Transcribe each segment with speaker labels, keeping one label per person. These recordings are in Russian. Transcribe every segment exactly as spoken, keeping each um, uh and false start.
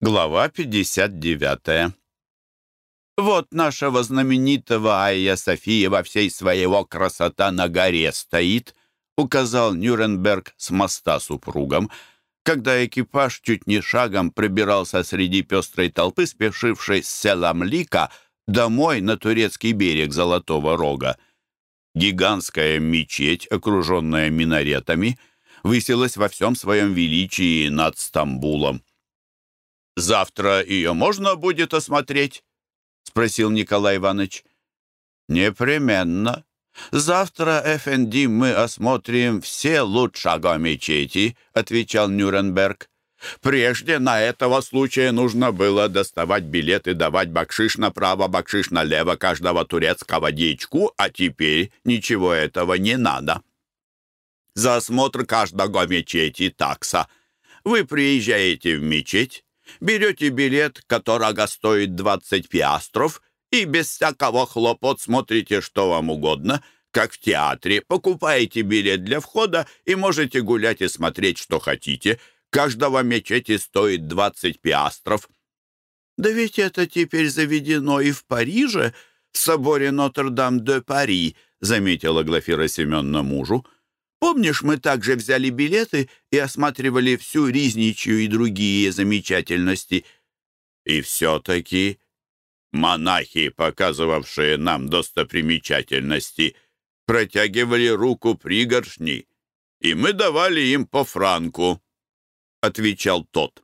Speaker 1: Глава пятьдесят девятая. «Вот нашего знаменитого Айя София во всей своего красота на горе стоит», указал Нюрнберг с моста супругам, когда экипаж чуть не шагом пробирался среди пестрой толпы, спешившей с Селамлика домой на турецкий берег Золотого Рога. Гигантская мечеть, окруженная минаретами, высилась во всем своем величии над Стамбулом. «Завтра ее можно будет осмотреть?» — спросил Николай Иванович. «Непременно. Завтра, эфенди, мы осмотрим все лучшего мечети», — отвечал Нюрнберг. «Прежде на этого случая нужно было доставать билеты, давать бакшиш направо, бакшиш налево каждого турецкого дьячку, а теперь ничего этого не надо. За осмотр каждого мечети такса. Вы приезжаете в мечеть, берете билет, которого стоит двадцать пиастров, и без всякого хлопот смотрите, что вам угодно, как в театре. Покупаете билет для входа и можете гулять и смотреть, что хотите. Каждого мечети стоит двадцать пиастров». «Да ведь это теперь заведено и в Париже, в соборе Нотр-Дам-де-Пари», заметила Глафира Семеновна мужу. «Помнишь, мы также взяли билеты и осматривали всю Ризничью и другие замечательности?» «И все-таки монахи, показывавшие нам достопримечательности, протягивали руку пригоршней, и мы давали им по франку», — отвечал тот.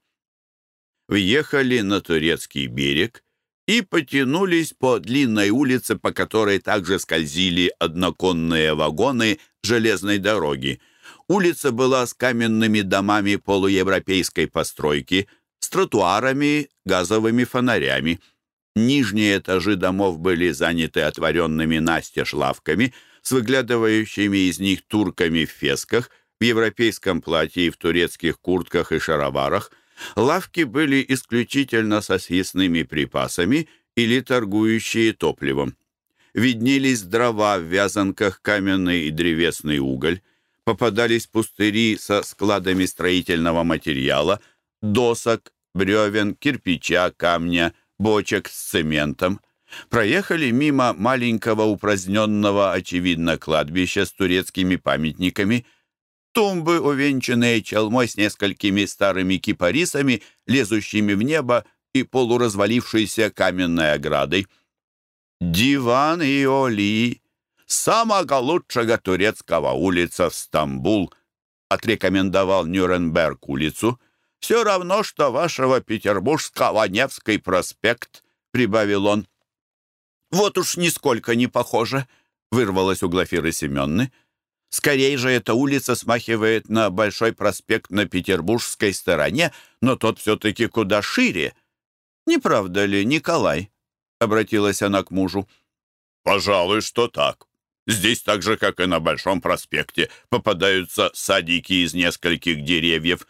Speaker 1: Въехали на турецкий берег и потянулись по длинной улице, по которой также скользили одноконные вагоны железной дороги. Улица была с каменными домами полуевропейской постройки, с тротуарами, газовыми фонарями. Нижние этажи домов были заняты отворенными настежь лавками, с выглядывающими из них турками в фесках, в европейском платье и в турецких куртках и шароварах. Лавки были исключительно со съестными припасами или торгующие топливом. Виднелись дрова в вязанках, каменный и древесный уголь. Попадались пустыри со складами строительного материала, досок, бревен, кирпича, камня, бочек с цементом. Проехали мимо маленького упраздненного, очевидно, кладбища с турецкими памятниками. Тумбы, увенчанные челмой с несколькими старыми кипарисами, лезущими в небо, и полуразвалившейся каменной оградой. «Диван и Оли, самого лучшего турецкого улица в Стамбул», отрекомендовал Нюрнберг улицу. «Все равно, что вашего петербургского Невский проспект», прибавил он. «Вот уж нисколько не похоже», вырвалось у Глафиры Семенны. «Скорей же эта улица смахивает на Большой проспект на петербургской стороне, но тот все-таки куда шире. Не правда ли, Николай?» — обратилась она к мужу. «Пожалуй, что так. Здесь так же, как и на Большом проспекте, попадаются садики из нескольких деревьев».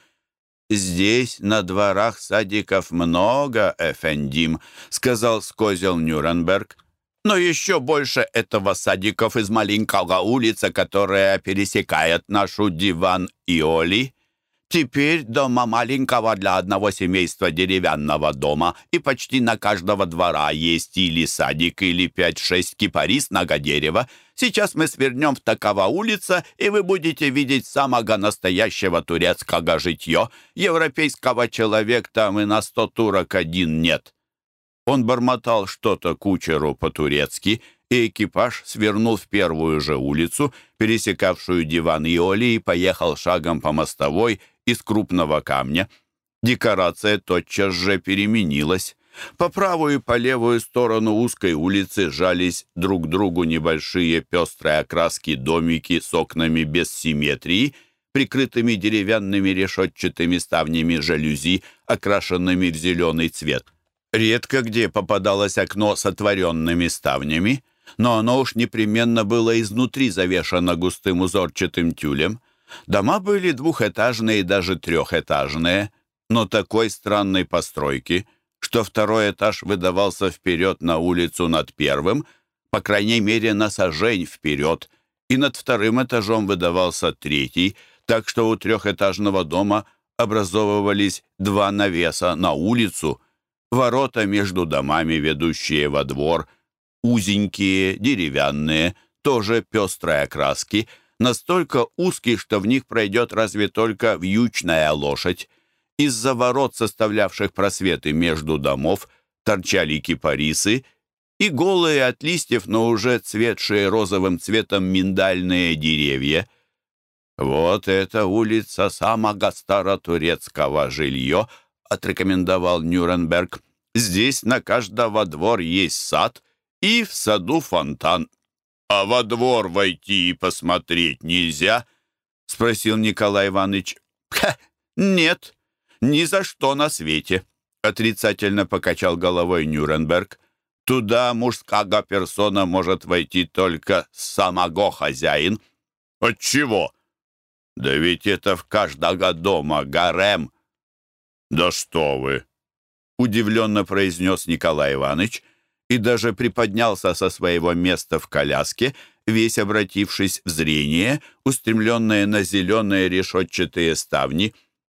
Speaker 1: «Здесь на дворах садиков много, эфендим», — сказал с козел Нюрнберг. «Но еще больше этого садиков из маленького улицы, которая пересекает нашу Диван и Оли. Теперь дома маленького для одного семейства деревянного дома, и почти на каждого двора есть или садик, или пять-шесть кипарисного дерева. Сейчас мы свернем в такова улица, и вы будете видеть самого настоящего турецкого житье. Европейского человека там и на сто турок один нет». Он бормотал что-то кучеру по-турецки, и экипаж свернул в первую же улицу, пересекавшую Диван и Оли, и поехал шагом по мостовой из крупного камня. Декорация тотчас же переменилась. По правую и по левую сторону узкой улицы жались друг к другу небольшие пестрые окраски домики с окнами без симметрии, прикрытыми деревянными решетчатыми ставнями жалюзи, окрашенными в зеленый цвет. Редко где попадалось окно с отворенными ставнями, но оно уж непременно было изнутри завешано густым узорчатым тюлем. Дома были двухэтажные и даже трехэтажные, но такой странной постройки, что второй этаж выдавался вперед на улицу над первым, по крайней мере на сажень вперед, и над вторым этажом выдавался третий, так что у трехэтажного дома образовывались два навеса на улицу, ворота между домами, ведущие во двор, узенькие, деревянные, тоже пестрой окраски, настолько узкие, что в них пройдет разве только вьючная лошадь. Из-за ворот, составлявших просветы между домов, торчали кипарисы и голые от листьев, но уже цветшие розовым цветом миндальные деревья. «Вот эта улица самого старотурецкого жилье», — отрекомендовал Нюрнберг. «Здесь на каждого двор есть сад, и в саду фонтан». «А во двор войти и посмотреть нельзя?» — спросил Николай Иванович. «Ха, нет, ни за что на свете», — отрицательно покачал головой Нюрнберг. «Туда мужская персона может войти только самого хозяин». «Отчего?» «Да ведь это в каждого дома гарем». «Да что вы!» — удивленно произнес Николай Иванович и даже приподнялся со своего места в коляске, весь обратившись в зрение, устремленное на зеленые решетчатые ставни.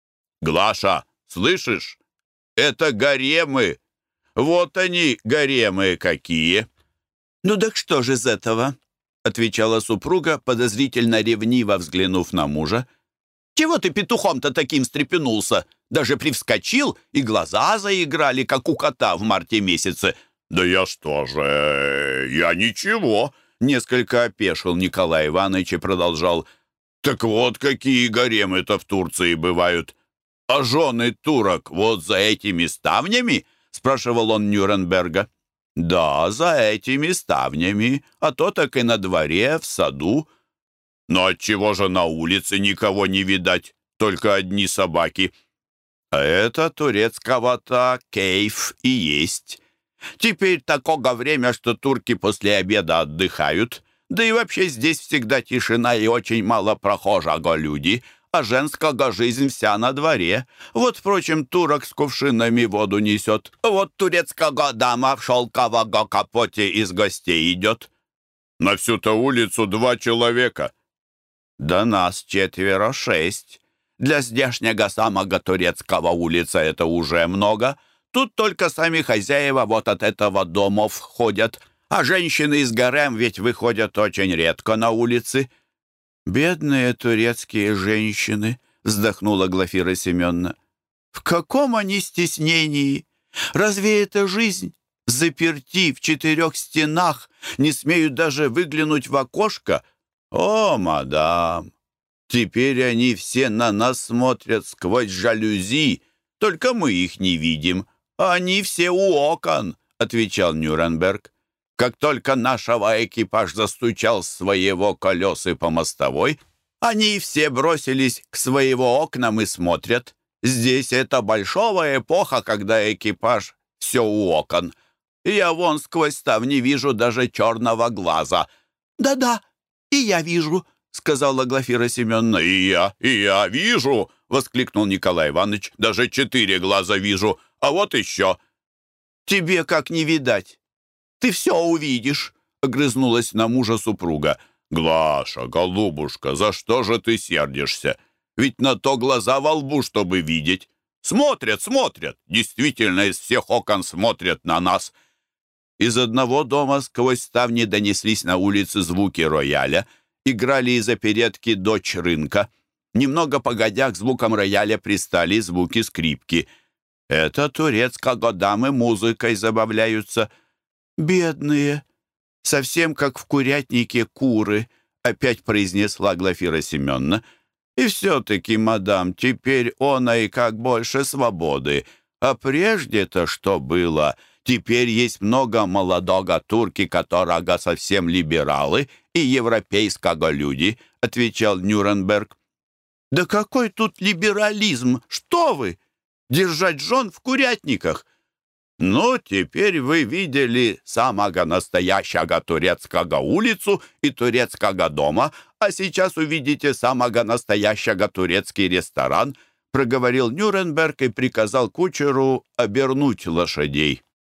Speaker 1: «Глаша, слышишь? Это гаремы! Вот они, гаремы какие!» «Ну так что же из этого?» — отвечала супруга, подозрительно ревниво взглянув на мужа. «Чего ты петухом-то таким встрепенулся? Даже привскочил, и глаза заиграли, как у кота в марте месяце». «Да я что же... я ничего!» — несколько опешил Николай Иванович и продолжал. «Так вот какие гаремы-то в Турции бывают. А жены турок вот за этими ставнями?» — спрашивал он Нюрнберга. «Да, за этими ставнями, а то так и на дворе, в саду». «Но отчего же на улице никого не видать, только одни собаки?» «А это турецкого-то кейф и есть. Теперь такого время, что турки после обеда отдыхают, да и вообще здесь всегда тишина и очень мало прохожего люди, а женская жизнь вся на дворе. Вот, впрочем, турок с кувшинами воду несет. Вот турецкая дама в шелкового капоте из гостей идет». «На всю-то улицу два человека». «Да нас четверо шесть. Для здешнего самого турецкого улица это уже много. Тут только сами хозяева вот от этого домов ходят, а женщины из гарем ведь выходят очень редко на улицы». «Бедные турецкие женщины», — вздохнула Глафира Семеновна. «В каком они стеснении? Разве это жизнь? Заперти в четырех стенах, не смеют даже выглянуть в окошко? О, мадам, теперь они все на нас смотрят сквозь жалюзи, только мы их не видим, а они все у окон», — отвечал Нюрнберг. «Как только нашего экипаж застучал с своего колесы по мостовой, они все бросились к своего окнам и смотрят. Здесь это большая эпоха, когда экипаж все у окон. Я вон сквозь ставни вижу даже черного глаза». «Да-да, и я вижу», — сказала Глафира Семеновна. «И я, и я вижу», — воскликнул Николай Иванович. «Даже четыре глаза вижу, а вот еще». «Тебе как не видать? Ты все увидишь», — огрызнулась на мужа супруга. «Глаша, голубушка, за что же ты сердишься? Ведь на то глаза во лбу, чтобы видеть. Смотрят, смотрят, действительно из всех окон смотрят на нас». Из одного дома сквозь ставни донеслись на улице звуки рояля. Играли из оперетки «Дочь рынка». Немного погодя, к звукам рояля пристали звуки скрипки. «Это турецкого дамы музыкой забавляются». «Бедные, совсем как в курятнике куры», — опять произнесла Глафира Семеновна. «И все-таки, мадам, теперь она и как больше свободы. А прежде-то что было? Теперь есть много молодого турки, которого совсем либералы и европейского люди», — отвечал Нюрнберг. «Да какой тут либерализм? Что вы? Держать жен в курятниках?» «Ну, теперь вы видели самого настоящего турецкого улицу и турецкого дома, а сейчас увидите самого настоящего турецкий ресторан», проговорил Нюрнберг и приказал кучеру обернуть лошадей.